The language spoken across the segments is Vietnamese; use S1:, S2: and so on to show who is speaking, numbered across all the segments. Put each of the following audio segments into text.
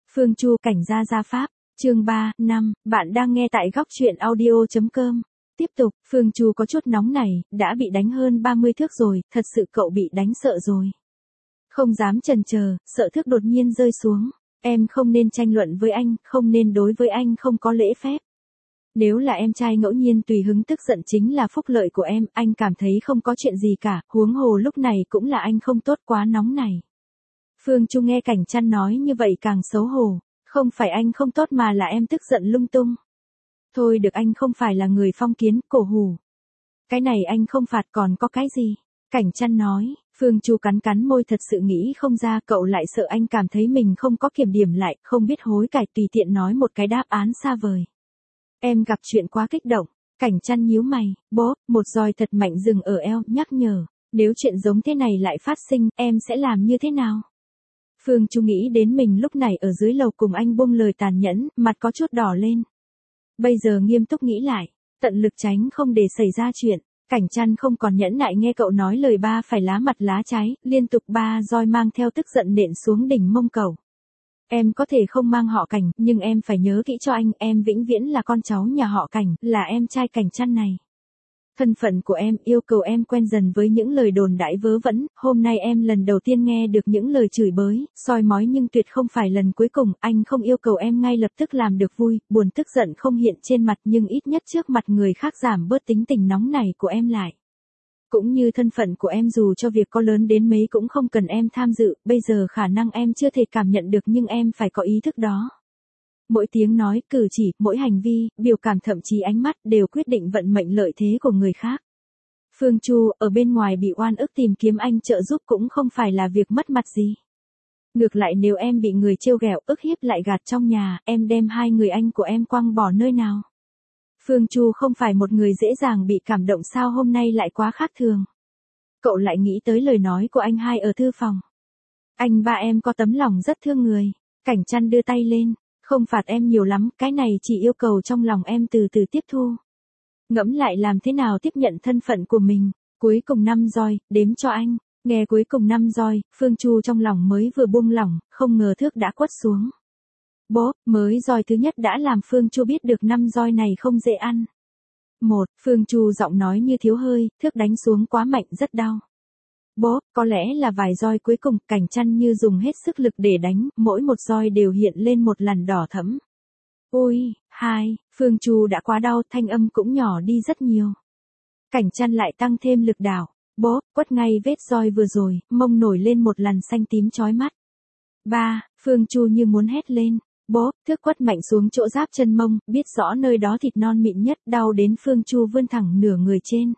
S1: Phương Chu cảnh gia gia pháp, chương 3, 5, bạn đang nghe tại góc truyện audio.com. Tiếp tục, Phương Chu có chút nóng này, đã bị đánh hơn 30 thước rồi, thật sự cậu bị đánh sợ rồi. Không dám chần chờ, sợ thước đột nhiên rơi xuống. Em không nên tranh luận với anh, không nên đối với anh không có lễ phép. Nếu là em trai ngẫu nhiên tùy hứng tức giận chính là phúc lợi của em, anh cảm thấy không có chuyện gì cả, huống hồ lúc này cũng là anh không tốt quá nóng này. Phương Chu nghe Cảnh Trăn nói như vậy càng xấu hổ, không phải anh không tốt mà là em tức giận lung tung. Thôi được, anh không phải là người phong kiến, cổ hủ. Cái này anh không phạt còn có cái gì? Cảnh Trăn nói. Phương Chu cắn cắn môi, thật sự nghĩ không ra, cậu lại sợ anh cảm thấy mình không có kiểm điểm lại, không biết hối cải, tùy tiện nói một cái đáp án xa vời. Em gặp chuyện quá kích động. Cảnh Trăn nhíu mày, bố, một roi thật mạnh dừng ở eo, nhắc nhở, nếu chuyện giống thế này lại phát sinh, em sẽ làm như thế nào? Phương Chu nghĩ đến mình lúc này ở dưới lầu cùng anh buông lời tàn nhẫn, mặt có chút đỏ lên. Bây giờ nghiêm túc nghĩ lại, tận lực tránh không để xảy ra chuyện. Cảnh Trăn không còn nhẫn nại nghe cậu nói lời ba phải lá mặt lá trái, liên tục ba roi mang theo tức giận nện xuống đỉnh mông cậu. Em có thể không mang họ Cảnh, nhưng em phải nhớ kỹ cho anh, em vĩnh viễn là con cháu nhà họ Cảnh, là em trai Cảnh Trăn này. Thân phận của em yêu cầu em quen dần với những lời đồn đại vớ vẩn, hôm nay em lần đầu tiên nghe được những lời chửi bới, soi mói nhưng tuyệt không phải lần cuối cùng, anh không yêu cầu em ngay lập tức làm được vui, buồn tức giận không hiện trên mặt nhưng ít nhất trước mặt người khác giảm bớt tính tình nóng này của em lại. Cũng như thân phận của em dù cho việc có lớn đến mấy cũng không cần em tham dự, bây giờ khả năng em chưa thể cảm nhận được nhưng em phải có ý thức đó. Mỗi tiếng nói, cử chỉ, mỗi hành vi, biểu cảm thậm chí ánh mắt đều quyết định vận mệnh lợi thế của người khác. Phương Chu, ở bên ngoài bị oan ức tìm kiếm anh trợ giúp cũng không phải là việc mất mặt gì. Ngược lại nếu em bị người trêu ghẹo ức hiếp lại gạt trong nhà, em đem hai người anh của em quăng bỏ nơi nào? Phương Chu không phải một người dễ dàng bị cảm động, sao hôm nay lại quá khác thường. Cậu lại nghĩ tới lời nói của anh hai ở thư phòng. Anh ba em có tấm lòng rất thương người. Cảnh Trăn đưa tay lên. Không phạt em nhiều lắm, cái này chỉ yêu cầu trong lòng em từ từ tiếp thu. Ngẫm lại làm thế nào tiếp nhận thân phận của mình. Cuối cùng 5 roi, đếm cho anh. Nghe cuối cùng 5 roi, Phương Chu trong lòng mới vừa buông lỏng, không ngờ thước đã quất xuống. Bố, mới roi thứ nhất đã làm Phương Chu biết được 5 roi này không dễ ăn. Phương Chu giọng nói như thiếu hơi, thước đánh xuống quá mạnh rất đau. Bố, có lẽ là vài roi cuối cùng, Cảnh Trăn như dùng hết sức lực để đánh, mỗi một roi đều hiện lên một lằn đỏ thẫm. Ôi, Phương Chu đã quá đau, thanh âm cũng nhỏ đi rất nhiều. Cảnh Trăn lại tăng thêm lực đảo. Bố, quất ngay vết roi vừa rồi, mông nổi lên một lằn xanh tím chói mắt. Phương Chu như muốn hét lên. Bố, thước quất mạnh xuống chỗ giáp chân mông, biết rõ nơi đó thịt non mịn nhất, đau đến Phương Chu vươn thẳng nửa người trên.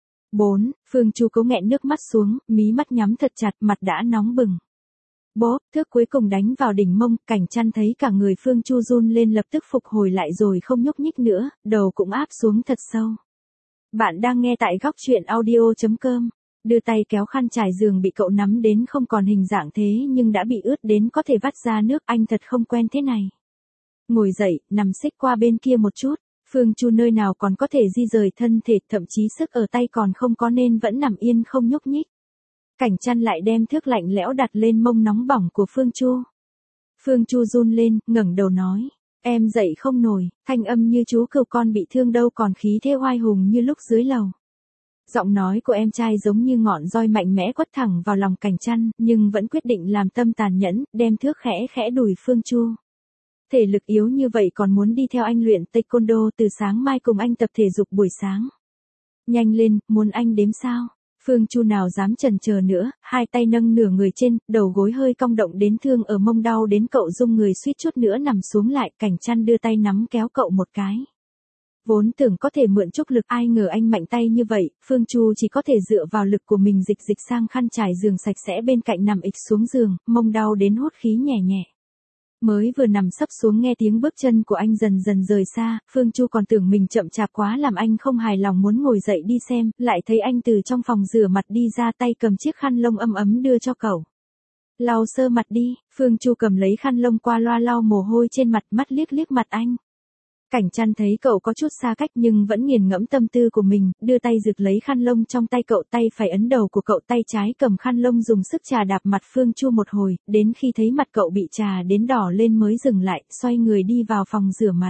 S1: Phương Chu cố nghẹn nước mắt xuống, mí mắt nhắm thật chặt, mặt đã nóng bừng. Bố, thước cuối cùng đánh vào đỉnh mông, Cảnh Trăn thấy cả người Phương Chu run lên, lập tức phục hồi lại rồi không nhúc nhích nữa, đầu cũng áp xuống thật sâu. Bạn đang nghe tại góc truyện audio.com. Đưa tay kéo khăn trải giường bị cậu nắm đến không còn hình dạng thế nhưng đã bị ướt đến có thể vắt ra nước, anh thật không quen thế này. Ngồi dậy, nằm xích qua bên kia một chút. Phương Chu nơi nào còn có thể di rời thân thể, thậm chí sức ở tay còn không có nên vẫn nằm yên không nhúc nhích. Cảnh Trăn lại đem thước lạnh lẽo đặt lên mông nóng bỏng của Phương Chu. Phương Chu run lên, ngẩng đầu nói, em dậy không nổi, thanh âm như chú cừu con bị thương đâu còn khí thế oai hùng như lúc dưới lầu. Giọng nói của em trai giống như ngọn roi mạnh mẽ quất thẳng vào lòng Cảnh Trăn, nhưng vẫn quyết định làm tâm tàn nhẫn, đem thước khẽ khẽ đùi Phương Chu. Thể lực yếu như vậy còn muốn đi theo anh luyện taekwondo, từ sáng mai cùng anh tập thể dục buổi sáng. Nhanh lên, muốn anh đếm sao? Phương Chu nào dám chần chờ nữa, hai tay nâng nửa người trên, đầu gối hơi cong động đến thương ở mông, đau đến cậu rung người suýt chút nữa nằm xuống lại. Cảnh Trăn đưa tay nắm kéo cậu một cái. Vốn tưởng có thể mượn chút lực, ai ngờ anh mạnh tay như vậy, Phương Chu chỉ có thể dựa vào lực của mình dịch sang khăn trải giường sạch sẽ bên cạnh nằm ịch xuống giường, mông đau đến hốt khí nhẹ nhẹ. Mới vừa nằm sấp xuống nghe tiếng bước chân của anh dần dần rời xa, Phương Chu còn tưởng mình chậm chạp quá làm anh không hài lòng muốn ngồi dậy đi xem, lại thấy anh từ trong phòng rửa mặt đi ra, tay cầm chiếc khăn lông ấm ấm đưa cho cậu. Lau sơ mặt đi. Phương Chu cầm lấy khăn lông qua loa lau mồ hôi trên mặt, mắt liếc liếc mặt anh. Cảnh Trăn thấy cậu có chút xa cách nhưng vẫn nghiền ngẫm tâm tư của mình, đưa tay giựt lấy khăn lông trong tay cậu, tay phải ấn đầu của cậu, tay trái cầm khăn lông dùng sức chà đạp mặt Phương Chu một hồi, đến khi thấy mặt cậu bị chà đến đỏ lên mới dừng lại, xoay người đi vào phòng rửa mặt.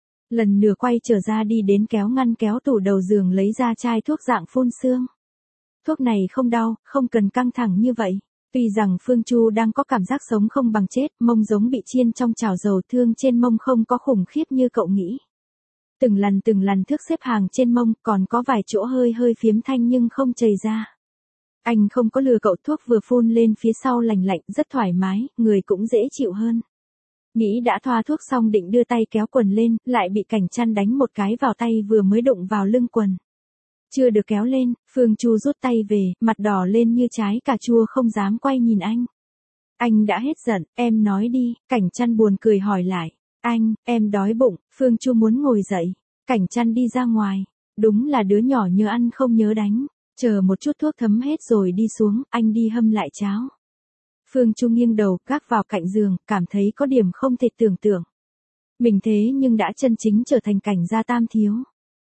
S1: Lần nửa quay trở ra đi đến kéo tủ đầu giường lấy ra chai thuốc dạng phun sương. Thuốc này không đau, không cần căng thẳng như vậy. Tuy rằng Phương Chu đang có cảm giác sống không bằng chết, mông giống bị chiên trong chảo dầu, thương trên mông không có khủng khiếp như cậu nghĩ. Từng lần thước xếp hàng trên mông, còn có vài chỗ hơi phiếm thanh nhưng không chảy ra. Anh không có lừa cậu, thuốc vừa phun lên phía sau lành lạnh, rất thoải mái, người cũng dễ chịu hơn. Nghĩ đã thoa thuốc xong định đưa tay kéo quần lên, lại bị Cảnh Trăn đánh một cái vào tay vừa mới đụng vào lưng quần. Chưa được kéo lên, Phương Chu rút tay về, mặt đỏ lên như trái cà chua không dám quay nhìn anh. Anh đã hết giận, em nói đi, Cảnh Trăn buồn cười hỏi lại. Anh, em đói bụng, Phương Chu muốn ngồi dậy. Cảnh Trăn đi ra ngoài, đúng là đứa nhỏ nhớ ăn không nhớ đánh. Chờ một chút thuốc thấm hết rồi đi xuống, anh đi hâm lại cháo. Phương Chu nghiêng đầu, gác vào cạnh giường, cảm thấy có điểm không thể tưởng tượng. Mình thế nhưng đã chân chính trở thành Cảnh gia tam thiếu.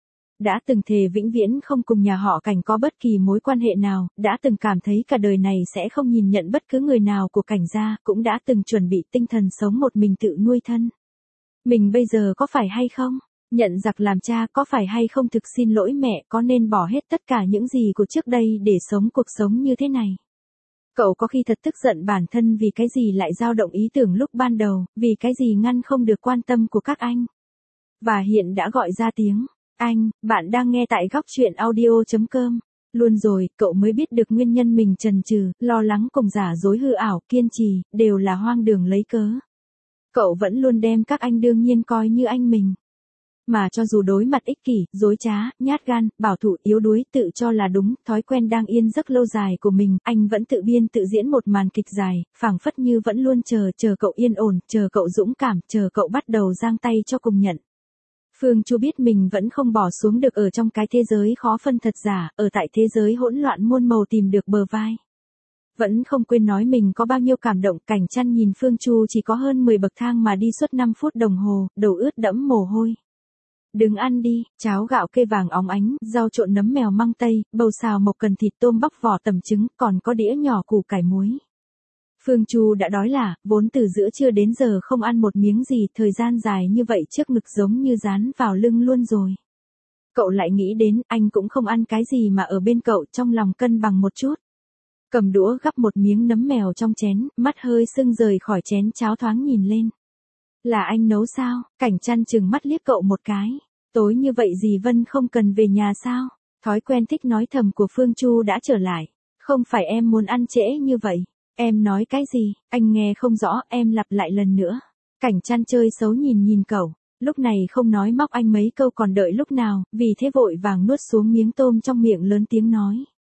S1: Đã từng thề vĩnh viễn không cùng nhà họ Cảnh có bất kỳ mối quan hệ nào, đã từng cảm thấy cả đời này sẽ không nhìn nhận bất cứ người nào của Cảnh gia, cũng đã từng chuẩn bị tinh thần sống một mình tự nuôi thân. Mình bây giờ có phải hay không? Nhận giặc làm cha, có phải hay không thực xin lỗi mẹ, có nên bỏ hết tất cả những gì của trước đây để sống cuộc sống như thế này? Cậu có khi thật tức giận bản thân vì cái gì lại dao động ý tưởng lúc ban đầu, vì cái gì ngăn không được quan tâm của các anh. Và hiện đã gọi ra tiếng. Anh, bạn đang nghe tại góc truyện audio.com. Luôn rồi, cậu mới biết được nguyên nhân mình chần chừ, lo lắng cùng giả dối hư ảo, kiên trì, đều là hoang đường lấy cớ. Cậu vẫn luôn đem các anh đương nhiên coi như anh mình. Mà cho dù đối mặt ích kỷ, dối trá, nhát gan, bảo thủ, yếu đuối, tự cho là đúng, thói quen đang yên giấc lâu dài của mình, anh vẫn tự biên tự diễn một màn kịch dài, phảng phất như vẫn luôn chờ cậu yên ổn, chờ cậu dũng cảm, chờ cậu bắt đầu giang tay cho cùng nhận. Phương Chu biết mình vẫn không bỏ xuống được ở trong cái thế giới khó phân thật giả, ở tại thế giới hỗn loạn muôn màu tìm được bờ vai. Vẫn không quên nói mình có bao nhiêu cảm động. Cảnh Trăn nhìn Phương Chu chỉ có hơn 10 bậc thang mà đi suốt 5 phút đồng hồ, đầu ướt đẫm mồ hôi. Đừng ăn đi, cháo gạo kê vàng óng ánh, rau trộn nấm mèo măng tây, bầu xào mộc cần thịt tôm bóc vỏ tầm trứng, còn có đĩa nhỏ củ cải muối. Phương Chu đã đói lả, vốn từ giữa trưa đến giờ không ăn một miếng gì, thời gian dài như vậy trước ngực giống như dán vào lưng luôn rồi. Cậu lại nghĩ đến, anh cũng không ăn cái gì mà ở bên cậu, trong lòng cân bằng một chút. Cầm đũa gắp một miếng nấm mèo trong chén, mắt hơi sưng rời khỏi chén cháo thoáng nhìn lên. Là anh nấu sao? Cảnh Trăn chừng mắt liếc cậu một cái. Tối như vậy dì Vân không cần về nhà sao? Thói quen thích nói thầm của Phương Chu đã trở lại. Không phải em muốn ăn trễ như vậy. Em nói cái gì? Anh nghe không rõ, em lặp lại lần nữa. Cảnh Trăn chơi xấu nhìn cậu. Lúc này không nói móc anh mấy câu còn đợi lúc nào, vì thế vội vàng nuốt xuống miếng tôm trong miệng lớn tiếng nói.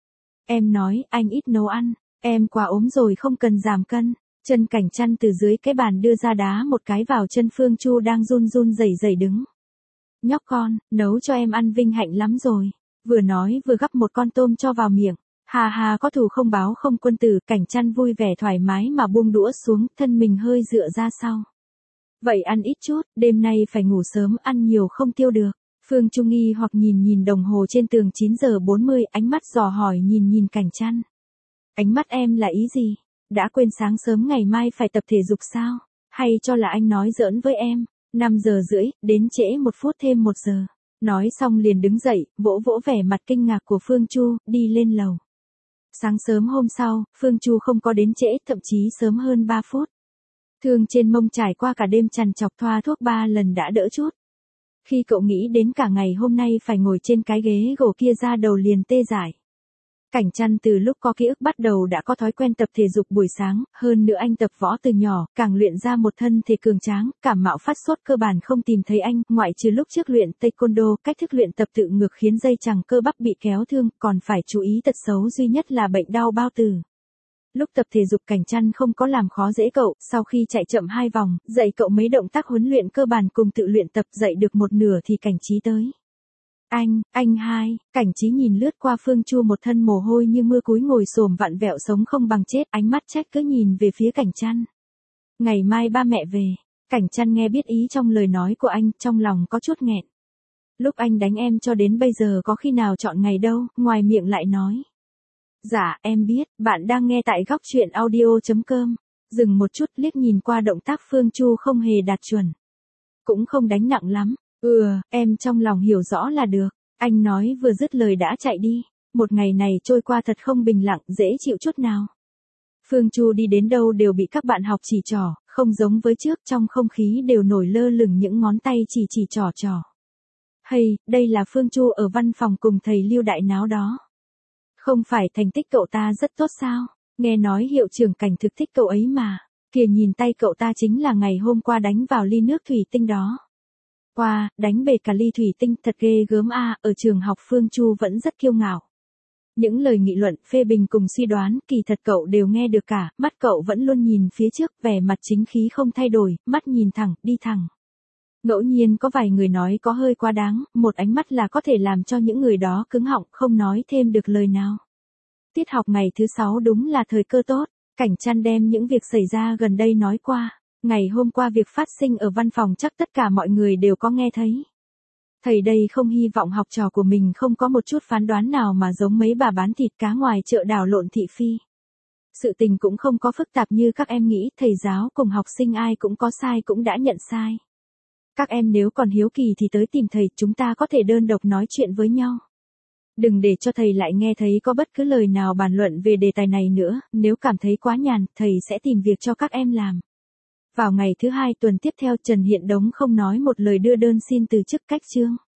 S1: Em nói, anh ít nấu ăn. Em quá ốm rồi không cần giảm cân. Chân Cảnh Trăn từ dưới cái bàn đưa ra đá một cái vào chân Phương Chu đang run rẩy đứng. Nhóc con, nấu cho em ăn vinh hạnh lắm rồi. Vừa nói vừa gắp một con tôm cho vào miệng. Hà hà, có thù không báo không quân tử. Cảnh Trăn vui vẻ thoải mái mà buông đũa xuống, thân mình hơi dựa ra sau. Vậy ăn ít chút, đêm nay phải ngủ sớm, ăn nhiều không tiêu được. Phương Chu nghi hoặc nhìn đồng hồ trên tường 9 giờ 40, ánh mắt dò hỏi nhìn Cảnh Trăn. Ánh mắt em là ý gì? Đã quên sáng sớm ngày mai phải tập thể dục sao? Hay cho là anh nói giỡn với em? 5 giờ rưỡi, đến trễ 1 phút thêm 1 giờ. Nói xong liền đứng dậy, vỗ vẻ mặt kinh ngạc của Phương Chu, đi lên lầu. Sáng sớm hôm sau, Phương Chu không có đến trễ, thậm chí sớm hơn 3 phút. Thương trên mông trải qua cả đêm trằn trọc thoa thuốc 3 lần đã đỡ chút. Khi cậu nghĩ đến cả ngày hôm nay phải ngồi trên cái ghế gỗ kia ra đầu liền tê dại. Cảnh Trăn từ lúc có ký ức bắt đầu đã có thói quen tập thể dục buổi sáng, hơn nữa anh tập võ từ nhỏ, càng luyện ra một thân thể cường tráng, cảm mạo phát sốt cơ bản không tìm thấy anh, ngoại trừ lúc trước luyện taekwondo, cách thức luyện tập tự ngược khiến dây chằng cơ bắp bị kéo thương, còn phải chú ý tật xấu duy nhất là bệnh đau bao tử. Lúc tập thể dục Cảnh Trăn không có làm khó dễ cậu, sau khi chạy chậm 2 vòng, dạy cậu mấy động tác huấn luyện cơ bản cùng tự luyện tập, dạy được một nửa thì Cảnh Trí tới. Anh hai, Cảnh Trí nhìn lướt qua Phương Chu một thân mồ hôi như mưa cúi ngồi xổm vặn vẹo sống không bằng chết, ánh mắt trách cứ nhìn về phía Cảnh Trăn. Ngày mai ba mẹ về. Cảnh Trăn nghe biết ý trong lời nói của anh, trong lòng có chút nghẹn. Lúc anh đánh em cho đến bây giờ có khi nào chọn ngày đâu, ngoài miệng lại nói. Dạ, em biết, bạn đang nghe tại góc chuyện audio.com. Dừng một chút liếc nhìn qua động tác Phương Chu không hề đạt chuẩn. Cũng không đánh nặng lắm. Em trong lòng hiểu rõ là được. Anh nói vừa dứt lời đã chạy đi. Một ngày này trôi qua thật không bình lặng, dễ chịu chút nào. Phương Chu đi đến đâu đều bị các bạn học chỉ trỏ, không giống với trước, trong không khí đều nổi lơ lửng những ngón tay chỉ trỏ. Hay, đây là Phương Chu ở văn phòng cùng thầy Lưu Đại Náo đó. Không phải thành tích cậu ta rất tốt sao? Nghe nói hiệu trưởng Cảnh thực thích cậu ấy mà. Kìa nhìn tay cậu ta chính là ngày hôm qua đánh vào ly nước thủy tinh đó. Wow, đánh bể cả ly thủy tinh thật ghê gớm a. Ở trường học Phương Chu vẫn rất kiêu ngạo. Những lời nghị luận, phê bình cùng suy đoán, kỳ thật cậu đều nghe được cả, mắt cậu vẫn luôn nhìn phía trước, vẻ mặt chính khí không thay đổi, mắt nhìn thẳng, đi thẳng. Ngẫu nhiên có vài người nói có hơi quá đáng, một ánh mắt là có thể làm cho những người đó cứng họng, không nói thêm được lời nào. Tiết học ngày thứ 6 đúng là thời cơ tốt, Cảnh Trăn đem những việc xảy ra gần đây nói qua. Ngày hôm qua việc phát sinh ở văn phòng chắc tất cả mọi người đều có nghe thấy. Thầy đây không hy vọng học trò của mình không có một chút phán đoán nào mà giống mấy bà bán thịt cá ngoài chợ đảo lộn thị phi. Sự tình cũng không có phức tạp như các em nghĩ, thầy giáo cùng học sinh ai cũng có sai cũng đã nhận sai. Các em nếu còn hiếu kỳ thì tới tìm thầy, chúng ta có thể đơn độc nói chuyện với nhau. Đừng để cho thầy lại nghe thấy có bất cứ lời nào bàn luận về đề tài này nữa, nếu cảm thấy quá nhàn, thầy sẽ tìm việc cho các em làm. Vào ngày thứ 2 tuần tiếp theo, Trần Hiện Đống không nói một lời đưa đơn xin từ chức cách chương.